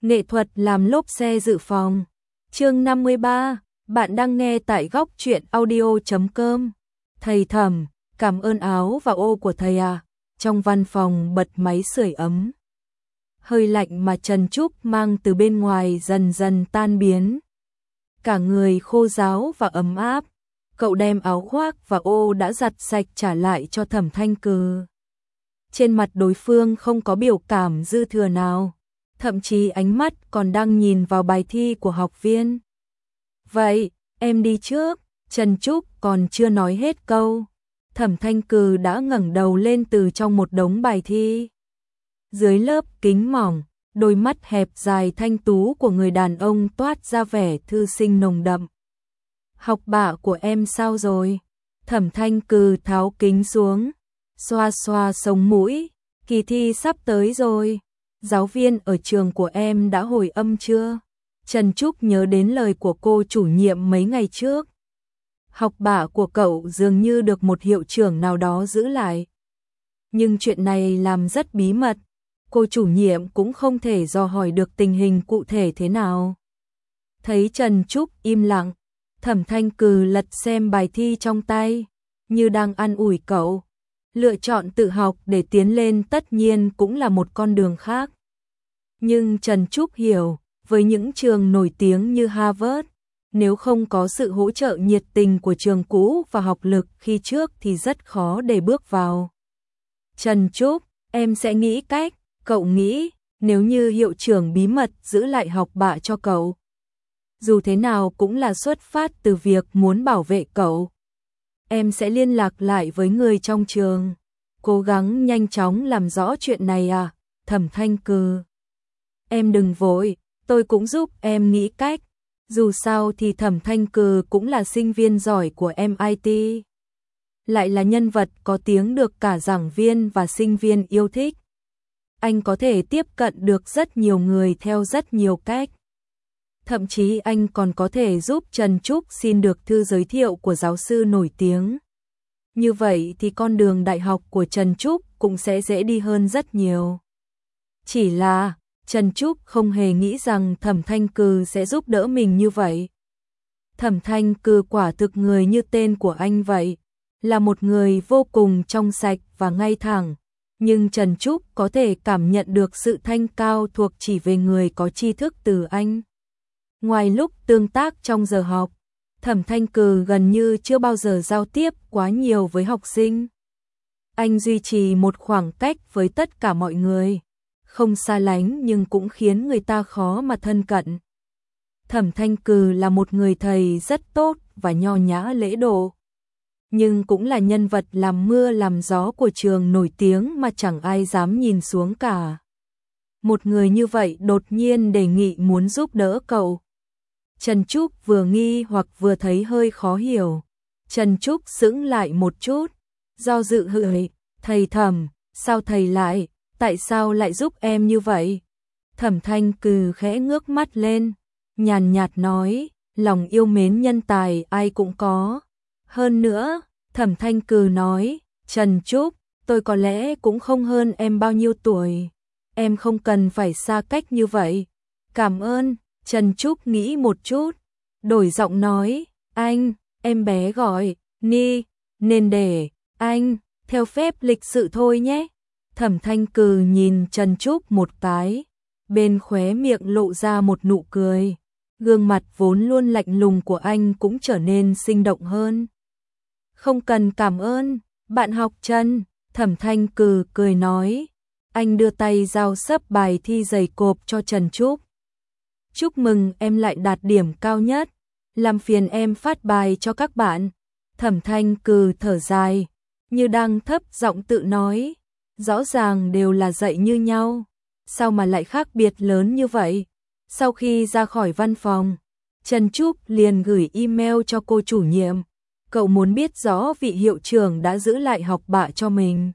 Nghệ thuật làm lốp xe dự phòng. Chương 53, bạn đang nghe tại góc truyện audio.com. Thầy Thẩm, cảm ơn áo và ô của thầy à. Trong văn phòng bật máy sưởi ấm. Hơi lạnh mà Trần Trúc mang từ bên ngoài dần dần tan biến. Cả người khô ráo và ấm áp. Cậu đem áo khoác và ô đã giặt sạch trả lại cho Thẩm Thanh Cừ. Trên mặt đối phương không có biểu cảm dư thừa nào. Thậm chí ánh mắt còn đang nhìn vào bài thi của học viên. Vậy, em đi trước. Trần Trúc còn chưa nói hết câu. Thẩm Thanh Cừ đã ngẩng đầu lên từ trong một đống bài thi. Dưới lớp kính mỏng, đôi mắt hẹp dài thanh tú của người đàn ông toát ra vẻ thư sinh nồng đậm. Học bạ của em sao rồi? Thẩm Thanh Cừ tháo kính xuống, xoa xoa sống mũi. Kỳ thi sắp tới rồi. Giáo viên ở trường của em đã hồi âm chưa? Trần Trúc nhớ đến lời của cô chủ nhiệm mấy ngày trước. Học bạ của cậu dường như được một hiệu trưởng nào đó giữ lại. Nhưng chuyện này làm rất bí mật. Cô chủ nhiệm cũng không thể dò hỏi được tình hình cụ thể thế nào. Thấy Trần Trúc im lặng, Thẩm Thanh Cừ lật xem bài thi trong tay, như đang an ủi cậu. Lựa chọn tự học để tiến lên tất nhiên cũng là một con đường khác. Nhưng Trần Trúc hiểu, với những trường nổi tiếng như Harvard, nếu không có sự hỗ trợ nhiệt tình của trường cũ và học lực khi trước thì rất khó để bước vào. Trần Trúc, em sẽ nghĩ cách. Cậu nghĩ, nếu như hiệu trưởng bí mật giữ lại học bạ cho cậu, dù thế nào cũng là xuất phát từ việc muốn bảo vệ cậu. Em sẽ liên lạc lại với người trong trường, cố gắng nhanh chóng làm rõ chuyện này à, Thẩm Thanh Cừ. Em đừng vội, tôi cũng giúp em nghĩ cách. Dù sao thì Thẩm Thanh Cừ cũng là sinh viên giỏi của MIT. Lại là nhân vật có tiếng được cả giảng viên và sinh viên yêu thích. Anh có thể tiếp cận được rất nhiều người theo rất nhiều cách. Thậm chí anh còn có thể giúp Trần Trúc xin được thư giới thiệu của giáo sư nổi tiếng. Như vậy thì con đường đại học của Trần Trúc cũng sẽ dễ đi hơn rất nhiều. Chỉ là Trần Trúc không hề nghĩ rằng Thẩm Thanh Cừ sẽ giúp đỡ mình như vậy. Thẩm Thanh Cừ quả thực người như tên của anh vậy, là một người vô cùng trong sạch và ngay thẳng. Nhưng Trần Trúc có thể cảm nhận được sự thanh cao thuộc chỉ về người có tri thức từ anh. Ngoài lúc tương tác trong giờ học, Thẩm Thanh Cừ gần như chưa bao giờ giao tiếp quá nhiều với học sinh. Anh duy trì một khoảng cách với tất cả mọi người, không xa lánh nhưng cũng khiến người ta khó mà thân cận. Thẩm Thanh Cừ là một người thầy rất tốt và nho nhã lễ độ, nhưng cũng là nhân vật làm mưa làm gió của trường nổi tiếng mà chẳng ai dám nhìn xuống cả. Một người như vậy đột nhiên đề nghị muốn giúp đỡ cậu. Trần Trúc vừa nghi hoặc vừa thấy hơi khó hiểu. Trần Trúc sững lại một chút, do dự hỏi, thầy Thẩm, sao thầy lại, tại sao lại giúp em như vậy? Thẩm Thanh Cừ khẽ ngước mắt lên, nhàn nhạt nói, lòng yêu mến nhân tài ai cũng có. Hơn nữa, Thẩm Thanh Cừ nói, Trần Trúc, tôi có lẽ cũng không hơn em bao nhiêu tuổi. Em không cần phải xa cách như vậy. Cảm ơn. Trần Trúc nghĩ một chút, đổi giọng nói, anh, em bé gọi, Ni, nên để, anh, theo phép lịch sự thôi nhé. Thẩm Thanh Cừ nhìn Trần Trúc một cái, bên khóe miệng lộ ra một nụ cười. Gương mặt vốn luôn lạnh lùng của anh cũng trở nên sinh động hơn. Không cần cảm ơn, bạn học Trần, Thẩm Thanh Cừ cười nói. Anh đưa tay giao sấp bài thi dày cộp cho Trần Trúc. Chúc mừng em lại đạt điểm cao nhất, làm phiền em phát bài cho các bạn. Thẩm Thanh Cừ thở dài, như đang thấp giọng tự nói, rõ ràng đều là dạy như nhau, sao mà lại khác biệt lớn như vậy? Sau khi ra khỏi văn phòng, Trần Trúc liền gửi email cho cô chủ nhiệm, cậu muốn biết rõ vị hiệu trưởng đã giữ lại học bạ cho mình.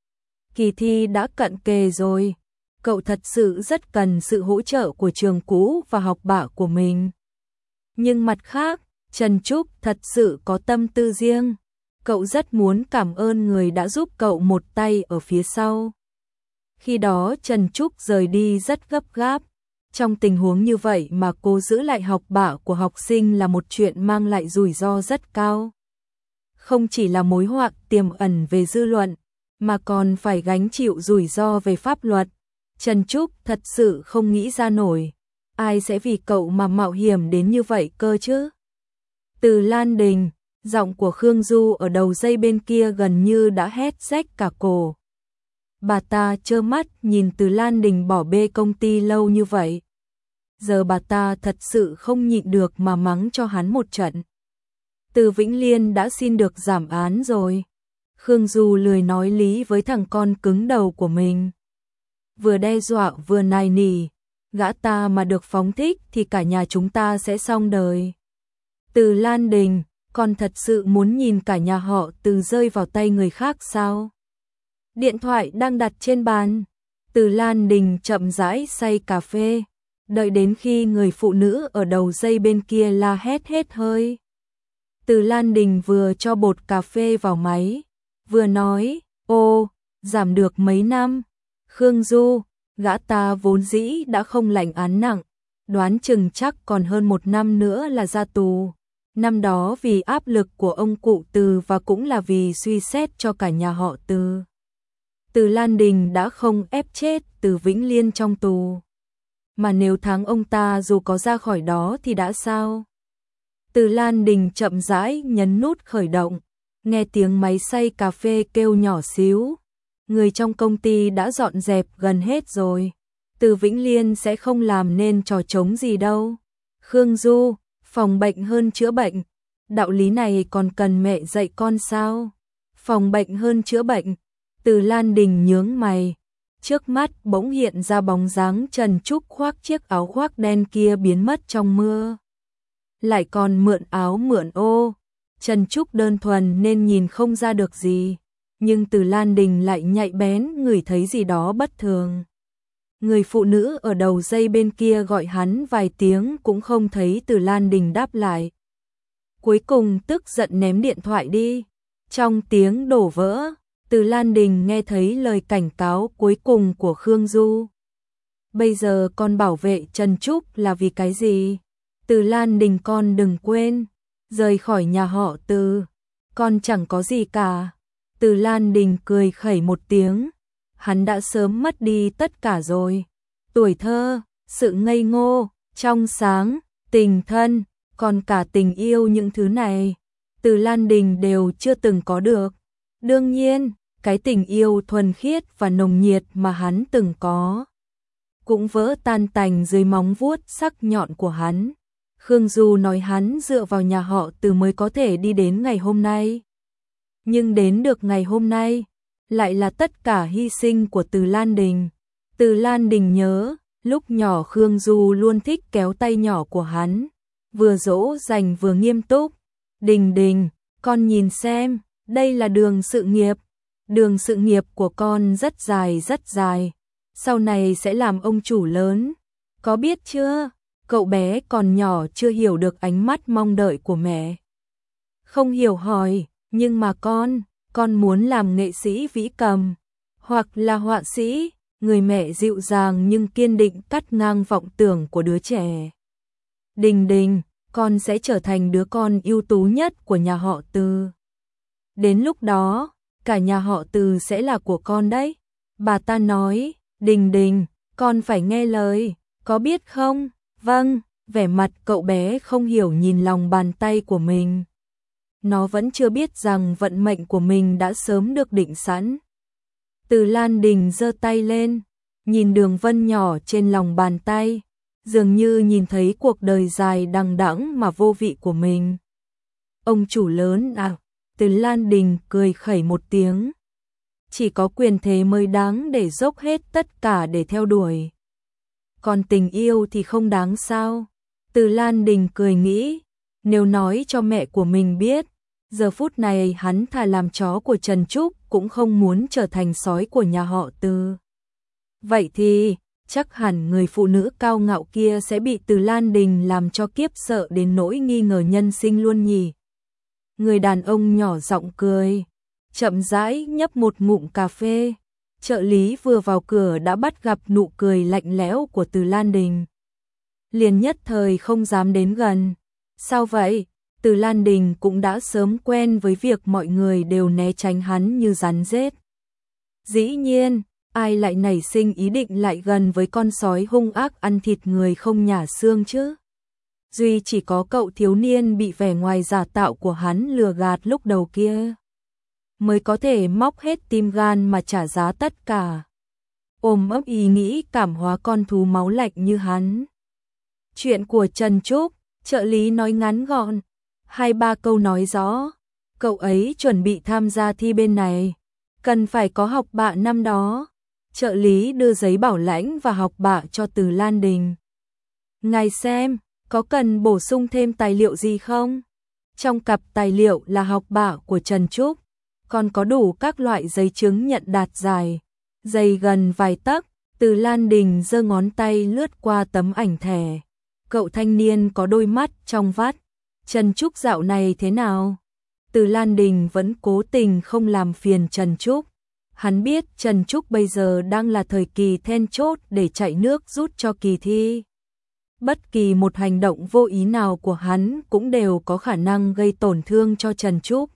Kỳ thi đã cận kề rồi. Cậu thật sự rất cần sự hỗ trợ của trường cũ và học bạ của mình. Nhưng mặt khác, Trần Trúc thật sự có tâm tư riêng. Cậu rất muốn cảm ơn người đã giúp cậu một tay ở phía sau. Khi đó Trần Trúc rời đi rất gấp gáp. Trong tình huống như vậy mà cố giữ lại học bạ của học sinh là một chuyện mang lại rủi ro rất cao. Không chỉ là mối họa tiềm ẩn về dư luận, mà còn phải gánh chịu rủi ro về pháp luật. Trần Trúc thật sự không nghĩ ra nổi, ai sẽ vì cậu mà mạo hiểm đến như vậy cơ chứ? Từ Lan Đình, giọng của Khương Du ở đầu dây bên kia gần như đã hét rách cả cổ. Bà ta trơ mắt nhìn Từ Lan Đình bỏ bê công ty lâu như vậy. Giờ bà ta thật sự không nhịn được mà mắng cho hắn một trận. Từ Vĩnh Liên đã xin được giảm án rồi. Khương Du lười nói lý với thằng con cứng đầu của mình. Vừa đe dọa vừa nài nỉ, gã ta mà được phóng thích thì cả nhà chúng ta sẽ xong đời. Từ Lan Đình, con thật sự muốn nhìn cả nhà họ Từ rơi vào tay người khác sao? Điện thoại đang đặt trên bàn. Từ Lan Đình chậm rãi xay cà phê, đợi đến khi người phụ nữ ở đầu dây bên kia la hét hết hơi. Từ Lan Đình vừa cho bột cà phê vào máy, vừa nói, ô, giảm được mấy năm. Khương Du, gã ta vốn dĩ đã không lãnh án nặng, đoán chừng chắc còn hơn 1 năm nữa là ra tù. Năm đó vì áp lực của ông cụ Từ và cũng là vì suy xét cho cả nhà họ Từ. Từ Lan Đình đã không ép chết Từ Vĩnh Liên trong tù. Mà nếu thắng ông ta dù có ra khỏi đó thì đã sao? Từ Lan Đình chậm rãi nhấn nút khởi động, nghe tiếng máy xay cà phê kêu nhỏ xíu. Người trong công ty đã dọn dẹp gần hết rồi. Từ Vĩnh Liên sẽ không làm nên trò trống gì đâu. Khương Du, phòng bệnh hơn chữa bệnh. Đạo lý này còn cần mẹ dạy con sao? Phòng bệnh hơn chữa bệnh. Từ Lan Đình nhướng mày. Trước mắt bỗng hiện ra bóng dáng Trần Trúc khoác chiếc áo khoác đen kia biến mất trong mưa. Lại còn mượn áo mượn ô. Trần Trúc đơn thuần nên nhìn không ra được gì. Nhưng Từ Lan Đình lại nhạy bén ngửi thấy gì đó bất thường. Người phụ nữ ở đầu dây bên kia gọi hắn vài tiếng cũng không thấy Từ Lan Đình đáp lại. Cuối cùng tức giận ném điện thoại đi. Trong tiếng đổ vỡ, Từ Lan Đình nghe thấy lời cảnh cáo cuối cùng của Khương Du. Bây giờ con bảo vệ Trần Trúc là vì cái gì? Từ Lan Đình, con đừng quên, rời khỏi nhà họ Từ, con chẳng có gì cả. Từ Lan Đình cười khẩy một tiếng, hắn đã sớm mất đi tất cả rồi. Tuổi thơ, sự ngây ngô, trong sáng, tình thân, còn cả tình yêu, những thứ này, Từ Lan Đình đều chưa từng có được. Đương nhiên, cái tình yêu thuần khiết và nồng nhiệt mà hắn từng có cũng vỡ tan tành dưới móng vuốt sắc nhọn của hắn. Khương Du nói hắn dựa vào nhà họ Từ mới có thể đi đến ngày hôm nay. Nhưng đến được ngày hôm nay, lại là tất cả hy sinh của Từ Lan Đình. Từ Lan Đình nhớ, lúc nhỏ Khương Du luôn thích kéo tay nhỏ của hắn, vừa dỗ dành vừa nghiêm túc. Đình Đình, con nhìn xem, đây là đường sự nghiệp. Đường sự nghiệp của con rất dài, sau này sẽ làm ông chủ lớn. Có biết chưa? Cậu bé còn nhỏ chưa hiểu được ánh mắt mong đợi của mẹ. Không hiểu hỏi, nhưng mà con muốn làm nghệ sĩ vĩ cầm, hoặc là họa sĩ. Người mẹ dịu dàng nhưng kiên định cắt ngang vọng tưởng của đứa trẻ. Đình Đình, con sẽ trở thành đứa con ưu tú nhất của nhà họ Từ. Đến lúc đó, cả nhà họ Từ sẽ là của con đấy. Bà ta nói, Đình Đình, con phải nghe lời, có biết không? Vâng, vẻ mặt cậu bé không hiểu nhìn lòng bàn tay của mình. Nó vẫn chưa biết rằng vận mệnh của mình đã sớm được định sẵn. Từ Lan Đình giơ tay lên, nhìn đường vân nhỏ trên lòng bàn tay, dường như nhìn thấy cuộc đời dài đằng đẵng mà vô vị của mình. Ông chủ lớn à? Từ Lan Đình cười khẩy một tiếng. Chỉ có quyền thế mới đáng để dốc hết tất cả để theo đuổi. Còn tình yêu thì không đáng sao? Từ Lan Đình cười nghĩ, nếu nói cho mẹ của mình biết, giờ phút này hắn thà làm chó của Trần Trúc cũng không muốn trở thành sói của nhà họ Từ. Vậy thì, chắc hẳn người phụ nữ cao ngạo kia sẽ bị Từ Lan Đình làm cho kiếp sợ đến nỗi nghi ngờ nhân sinh luôn nhỉ. Người đàn ông nhỏ giọng cười, chậm rãi nhấp một ngụm cà phê. Trợ lý vừa vào cửa đã bắt gặp nụ cười lạnh lẽo của Từ Lan Đình. liền nhất thời không dám đến gần. Sao vậy? Từ Lan Đình cũng đã sớm quen với việc mọi người đều né tránh hắn như rắn rết. Dĩ nhiên, ai lại nảy sinh ý định lại gần với con sói hung ác ăn thịt người không nhả xương chứ? Duy chỉ có cậu thiếu niên bị vẻ ngoài giả tạo của hắn lừa gạt lúc đầu kia mới có thể móc hết tim gan mà trả giá tất cả. Ôm ấp ý nghĩ cảm hóa con thú máu lạnh như hắn. Chuyện của Trần Trúc, trợ lý nói ngắn gọn, 2-3 câu nói rõ. Cậu ấy chuẩn bị tham gia thi bên này, cần phải có học bạ năm đó. Trợ lý đưa giấy bảo lãnh và học bạ cho Từ Lan Đình. Ngài xem, có cần bổ sung thêm tài liệu gì không? Trong cặp tài liệu là học bạ của Trần Trúc, còn có đủ các loại giấy chứng nhận đạt giải, dày gần vài tấc. Từ Lan Đình giơ ngón tay lướt qua tấm ảnh thẻ. Cậu thanh niên có đôi mắt trong vắt. Trần Trúc dạo này thế nào? Từ Lan Đình vẫn cố tình không làm phiền Trần Trúc. Hắn biết Trần Trúc bây giờ đang là thời kỳ then chốt để chạy nước rút cho kỳ thi. Bất kỳ một hành động vô ý nào của hắn cũng đều có khả năng gây tổn thương cho Trần Trúc.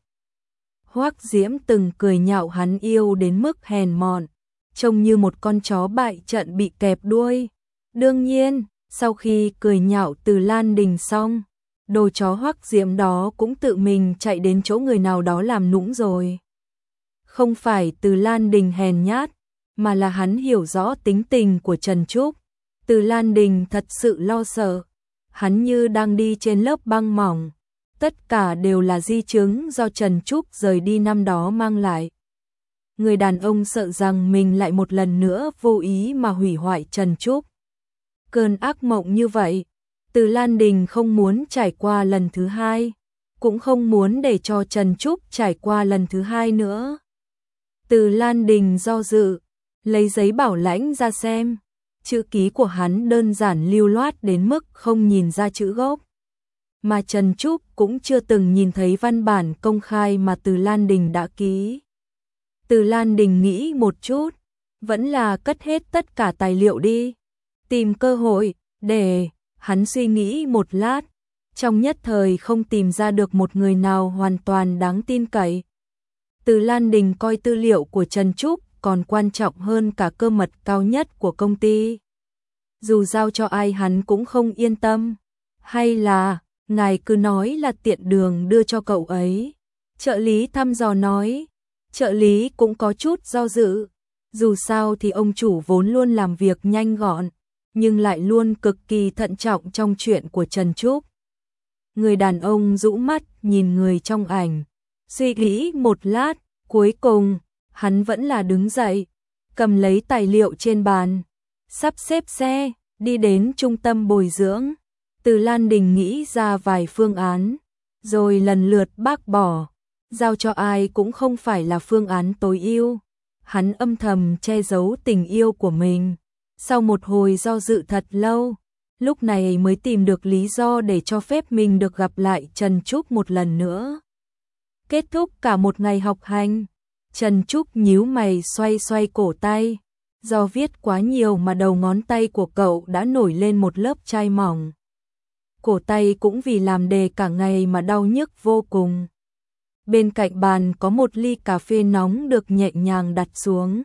Hoắc Diễm từng cười nhạo hắn yêu đến mức hèn mọn, trông như một con chó bại trận bị kẹp đuôi. Đương nhiên, sau khi cười nhạo Từ Lan Đình xong, đồ chó Hoắc Diễm đó cũng tự mình chạy đến chỗ người nào đó làm nũng rồi. Không phải Từ Lan Đình hèn nhát, mà là hắn hiểu rõ tính tình của Trần Trúc. Từ Lan Đình thật sự lo sợ, hắn như đang đi trên lớp băng mỏng. Tất cả đều là di chứng do Trần Trúc rời đi năm đó mang lại. Người đàn ông sợ rằng mình lại một lần nữa vô ý mà hủy hoại Trần Trúc. Cơn ác mộng như vậy, Từ Lan Đình không muốn trải qua lần thứ hai, cũng không muốn để cho Trần Trúc trải qua lần thứ hai nữa. Từ Lan Đình do dự, lấy giấy bảo lãnh ra xem. Chữ ký của hắn đơn giản lưu loát đến mức không nhìn ra chữ gốc. Mà Trần Trúc cũng chưa từng nhìn thấy văn bản công khai mà Từ Lan Đình đã ký. Từ Lan Đình nghĩ một chút, vẫn là cất hết tất cả tài liệu đi. Tìm cơ hội, để hắn suy nghĩ một lát. Trong nhất thời không tìm ra được một người nào hoàn toàn đáng tin cậy. Từ Lan Đình coi tư liệu của Trần Trúc còn quan trọng hơn cả cơ mật cao nhất của công ty. Dù giao cho ai hắn cũng không yên tâm. Hay là, ngài cứ nói là tiện đường đưa cho cậu ấy. Trợ lý thăm dò nói. Trợ lý cũng có chút do dự. Dù sao thì ông chủ vốn luôn làm việc nhanh gọn, nhưng lại luôn cực kỳ thận trọng trong chuyện của Trần Trúc. Người đàn ông rũ mắt nhìn người trong ảnh, suy nghĩ một lát, cuối cùng, hắn vẫn là đứng dậy, cầm lấy tài liệu trên bàn, sắp xếp xe, đi đến trung tâm bồi dưỡng. Từ Lan Đình nghĩ ra vài phương án, rồi lần lượt bác bỏ, giao cho ai cũng không phải là phương án tối ưu. Hắn âm thầm che giấu tình yêu của mình. Sau một hồi do dự thật lâu, lúc này mới tìm được lý do để cho phép mình được gặp lại Trần Trúc một lần nữa. Kết thúc cả một ngày học hành, Trần Trúc nhíu mày xoay xoay cổ tay. Do viết quá nhiều mà đầu ngón tay của cậu đã nổi lên một lớp chai mỏng. Cổ tay cũng vì làm đề cả ngày mà đau nhức vô cùng. Bên cạnh bàn có một ly cà phê nóng được nhẹ nhàng đặt xuống.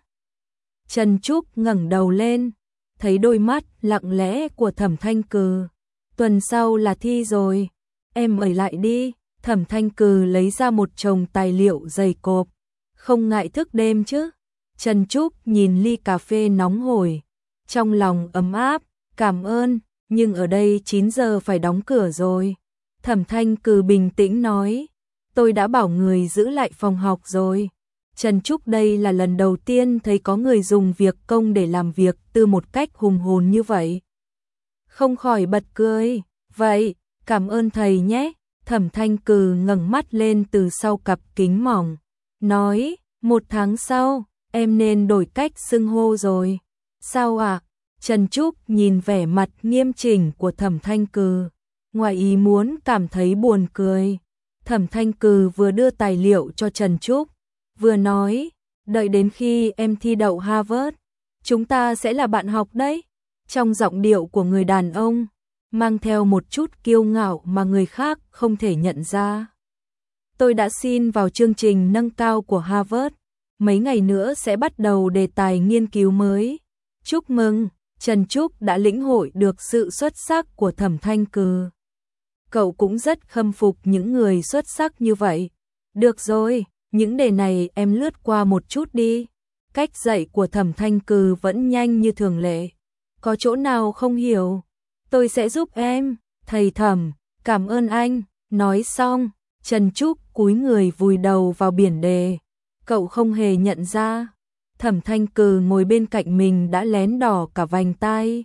Trần Trúc ngẩng đầu lên, thấy đôi mắt lặng lẽ của Thẩm Thanh Cừ. Tuần sau là thi rồi, em ở lại đi. Thẩm Thanh Cừ lấy ra một chồng tài liệu dày cộp. Không ngại thức đêm chứ? Trần Trúc nhìn ly cà phê nóng hổi, trong lòng ấm áp, cảm ơn, nhưng ở đây 9 giờ phải đóng cửa rồi. Thẩm Thanh Cừ bình tĩnh nói, tôi đã bảo người giữ lại phòng học rồi. Trần Trúc đây là lần đầu tiên thấy có người dùng việc công để làm việc tư một cách hùng hồn như vậy. Không khỏi bật cười, vậy, cảm ơn thầy nhé. Thẩm Thanh Cừ ngẩng mắt lên từ sau cặp kính mỏng, nói, 1 tháng sau, em nên đổi cách xưng hô rồi. Sao ạ? Trần Trúc nhìn vẻ mặt nghiêm chỉnh của Thẩm Thanh Cừ, ngoài ý muốn cảm thấy buồn cười. Thẩm Thanh Cừ vừa đưa tài liệu cho Trần Trúc, vừa nói, đợi đến khi em thi đậu Harvard, chúng ta sẽ là bạn học đấy. Trong giọng điệu của người đàn ông, mang theo một chút kiêu ngạo mà người khác không thể nhận ra. Tôi đã xin vào chương trình nâng cao của Harvard, mấy ngày nữa sẽ bắt đầu đề tài nghiên cứu mới. Chúc mừng, Trần Trúc đã lĩnh hội được sự xuất sắc của Thẩm Thanh Cừ. Cậu cũng rất khâm phục những người xuất sắc như vậy. Được rồi, những đề này em lướt qua một chút đi. Cách dạy của Thẩm Thanh Cừ vẫn nhanh như thường lệ. Có chỗ nào không hiểu, tôi sẽ giúp em. Thầy Thẩm, cảm ơn anh. Nói xong, Trần Trúc cúi người vùi đầu vào biển đề. Cậu không hề nhận ra, Thẩm Thanh Cừ ngồi bên cạnh mình đã lén đỏ cả vành tai.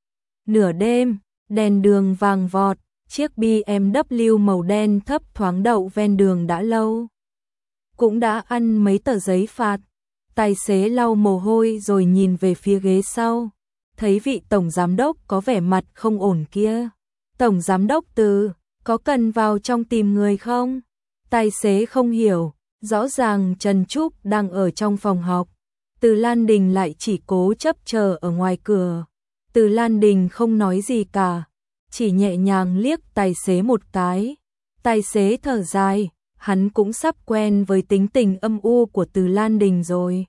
Nửa đêm, đèn đường vàng vọt, chiếc BMW màu đen thấp thoáng đậu ven đường đã lâu. Cũng đã ăn mấy tờ giấy phạt. Tài xế lau mồ hôi rồi nhìn về phía ghế sau. Thấy vị tổng giám đốc có vẻ mặt không ổn kia. Tổng giám đốc Từ, có cần vào trong tìm người không? Tài xế không hiểu, rõ ràng Trần Trúc đang ở trong phòng học. Từ Lan Đình lại chỉ cố chấp chờ ở ngoài cửa. Từ Lan Đình không nói gì cả, chỉ nhẹ nhàng liếc tài xế một cái. Tài xế thở dài, hắn cũng sắp quen với tính tình âm u của Từ Lan Đình rồi.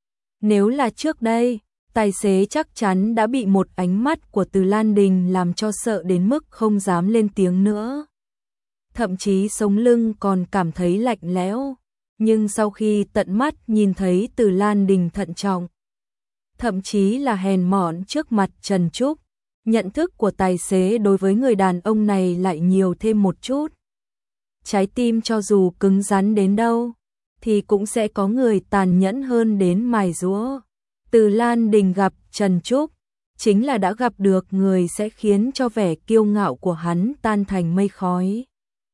Nếu là trước đây, tài xế chắc chắn đã bị một ánh mắt của Từ Lan Đình làm cho sợ đến mức không dám lên tiếng nữa. Thậm chí sống lưng còn cảm thấy lạnh lẽo. Nhưng sau khi tận mắt nhìn thấy Từ Lan Đình thận trọng, thậm chí là hèn mọn trước mặt Trần Trúc, nhận thức của tài xế đối với người đàn ông này lại nhiều thêm một chút. Trái tim cho dù cứng rắn đến đâu, thì cũng sẽ có người tàn nhẫn hơn đến mài giũa. Từ Lan Đình gặp Trần Trúc, chính là đã gặp được người sẽ khiến cho vẻ kiêu ngạo của hắn tan thành mây khói.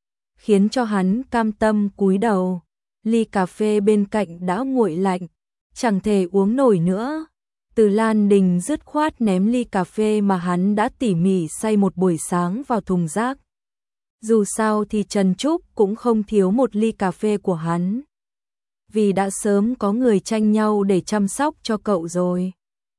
Khiến cho hắn cam tâm cúi đầu. Ly cà phê bên cạnh đã nguội lạnh, chẳng thể uống nổi nữa. Từ Lan Đình dứt khoát ném ly cà phê mà hắn đã tỉ mỉ xay một buổi sáng vào thùng rác. Dù sao thì Trần Trúc cũng không thiếu một ly cà phê của hắn. Vì đã sớm có người tranh nhau để chăm sóc cho cậu rồi.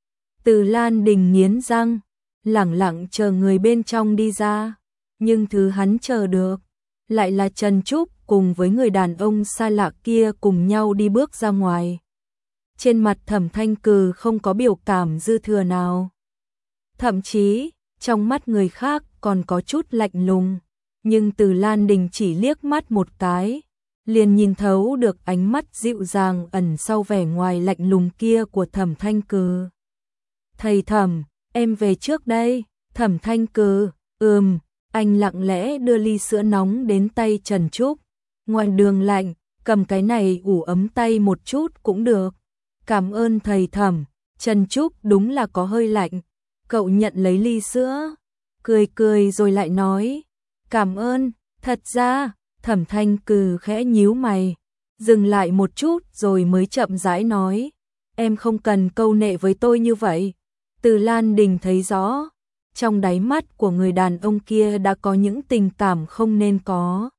Từ Lan Đình nghiến răng, lẳng lặng chờ người bên trong đi ra. Nhưng thứ hắn chờ được lại là Trần Trúc cùng với người đàn ông xa lạ kia cùng nhau đi bước ra ngoài. Trên mặt Thẩm Thanh Cừ không có biểu cảm dư thừa nào. Thậm chí, trong mắt người khác còn có chút lạnh lùng. Nhưng Từ Lan Đình chỉ liếc mắt một cái, liền nhìn thấu được ánh mắt dịu dàng ẩn sau vẻ ngoài lạnh lùng kia của Thẩm Thanh Cừ. Thầy Thẩm, em về trước đây. Thẩm Thanh Cừ, anh lặng lẽ đưa ly sữa nóng đến tay Trần Trúc. Ngoài đường lạnh, cầm cái này ủ ấm tay một chút cũng được. Cảm ơn thầy Thẩm. Trần Trúc đúng là có hơi lạnh. Cậu nhận lấy ly sữa, cười cười rồi lại nói, cảm ơn. Thật ra, Thẩm Thanh Cừ khẽ nhíu mày, dừng lại một chút rồi mới chậm rãi nói, em không cần câu nệ với tôi như vậy. Từ Lan Đình thấy rõ, trong đáy mắt của người đàn ông kia đã có những tình cảm không nên có.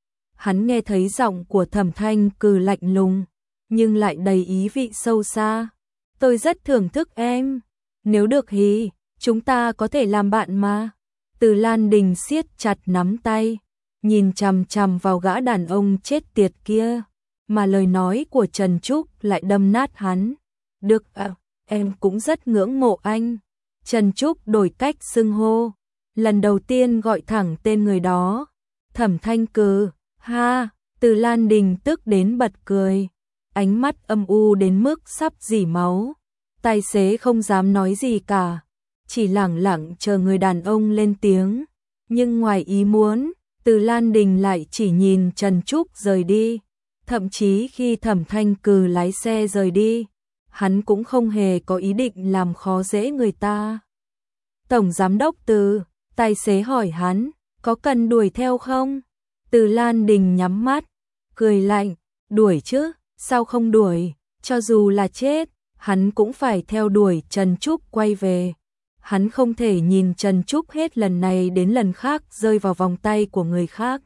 Hắn nghe thấy giọng của Thẩm Thanh Cừ lạnh lùng, nhưng lại đầy ý vị sâu xa. Tôi rất thưởng thức em. Nếu được thì, chúng ta có thể làm bạn mà. Từ Lan Đình siết chặt nắm tay, nhìn chằm chằm vào gã đàn ông chết tiệt kia, mà lời nói của Trần Trúc lại đâm nát hắn. Được à, em cũng rất ngưỡng mộ anh. Trần Trúc đổi cách xưng hô, lần đầu tiên gọi thẳng tên người đó. Thẩm Thanh Cừ, ha. Từ Lan Đình tức đến bật cười, ánh mắt âm u đến mức sắp rỉ máu. Tài xế không dám nói gì cả, chỉ lẳng lặng chờ người đàn ông lên tiếng. Nhưng ngoài ý muốn, Từ Lan Đình lại chỉ nhìn Trần Trúc rời đi. Thậm chí khi Thẩm Thanh Cừ lái xe rời đi, hắn cũng không hề có ý định làm khó dễ người ta. Tổng giám đốc Từ, tài xế hỏi hắn, có cần đuổi theo không? Từ Lan Đình nhắm mắt, cười lạnh, đuổi chứ, sao không đuổi, cho dù là chết, hắn cũng phải theo đuổi Trần Trúc quay về. Hắn không thể nhìn Trần Trúc hết lần này đến lần khác rơi vào vòng tay của người khác.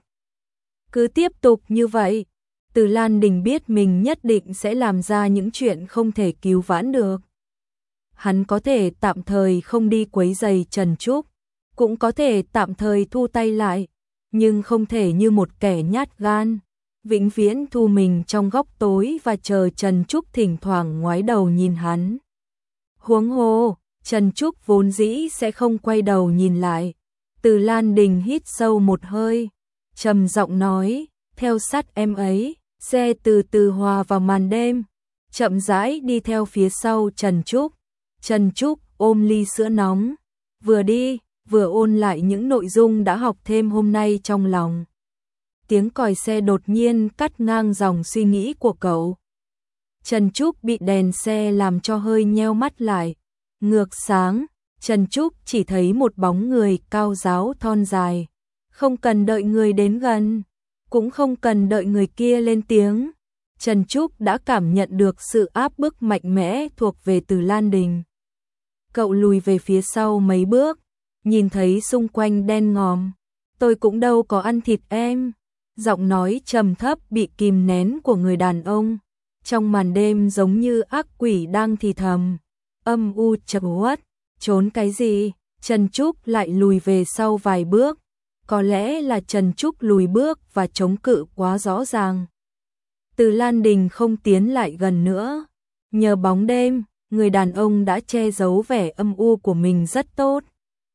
Cứ tiếp tục như vậy, Từ Lan Đình biết mình nhất định sẽ làm ra những chuyện không thể cứu vãn được. Hắn có thể tạm thời không đi quấy rầy Trần Trúc, cũng có thể tạm thời thu tay lại, nhưng không thể như một kẻ nhát gan, vĩnh viễn thu mình trong góc tối và chờ Trần Trúc thỉnh thoảng ngoái đầu nhìn hắn. Huống hồ, Trần Trúc vốn dĩ sẽ không quay đầu nhìn lại. Từ Lan Đình hít sâu một hơi, trầm giọng nói, theo sát em ấy. Xe từ từ hòa vào màn đêm, chậm rãi đi theo phía sau Trần Trúc. Trần Trúc ôm ly sữa nóng, vừa đi, vừa ôn lại những nội dung đã học thêm hôm nay trong lòng. Tiếng còi xe đột nhiên cắt ngang dòng suy nghĩ của cậu. Trần Trúc bị đèn xe làm cho hơi nheo mắt lại. Ngược sáng, Trần Trúc chỉ thấy một bóng người cao ráo thon dài. Không cần đợi người đến gần, cũng không cần đợi người kia lên tiếng. Trần Trúc đã cảm nhận được sự áp bức mạnh mẽ thuộc về Từ Lan Đình. Cậu lùi về phía sau mấy bước, nhìn thấy xung quanh đen ngòm. Tôi cũng đâu có ăn thịt em. Giọng nói trầm thấp bị kìm nén của người đàn ông. Trong màn đêm giống như ác quỷ đang thì thầm. Âm u chật uất, trốn cái gì? Trần Trúc lại lùi về sau vài bước. Có lẽ là Trần Trúc lùi bước và chống cự quá rõ ràng. Từ Lan Đình không tiến lại gần nữa. Nhờ bóng đêm, người đàn ông đã che giấu vẻ âm u của mình rất tốt.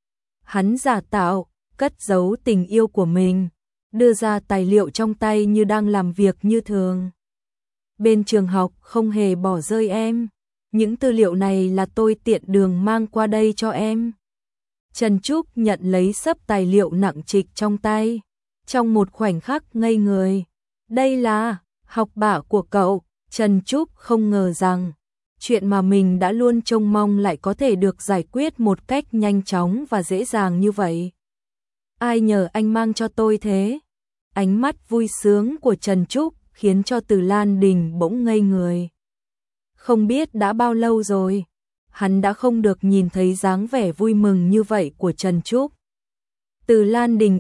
Hắn giả tạo, cất giấu tình yêu của mình, đưa ra tài liệu trong tay như đang làm việc như thường. Bên trường học không hề bỏ rơi em. Những tư liệu này là tôi tiện đường mang qua đây cho em. Trần Trúc nhận lấy xấp tài liệu nặng trịch trong tay. Trong một khoảnh khắc ngây người. Đây là học bạ của cậu. Trần Trúc không ngờ rằng chuyện mà mình đã luôn trông mong lại có thể được giải quyết một cách nhanh chóng và dễ dàng như vậy. Ai nhờ anh mang cho tôi thế? Ánh mắt vui sướng của Trần Trúc khiến cho Từ Lan Đình bỗng ngây người. Không biết đã bao lâu rồi, hắn đã không được nhìn thấy dáng vẻ vui mừng như vậy của Trần Trúc. Từ Lan Đình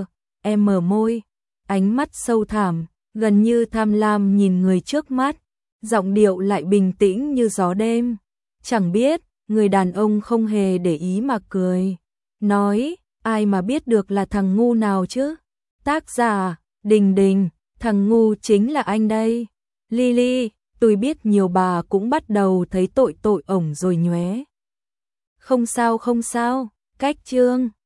mở môi, ánh mắt sâu thẳm, gần như tham lam nhìn người trước mắt, giọng điệu lại bình tĩnh như gió đêm. Chẳng biết, người đàn ông không hề để ý mà cười, nói, ai mà biết được là thằng ngu nào chứ? Tác giả, Đình Đình, thằng ngu chính là anh đây. Lily, tôi biết nhiều bà cũng bắt đầu thấy tội ổng rồi nhóe. Không sao, cách chương.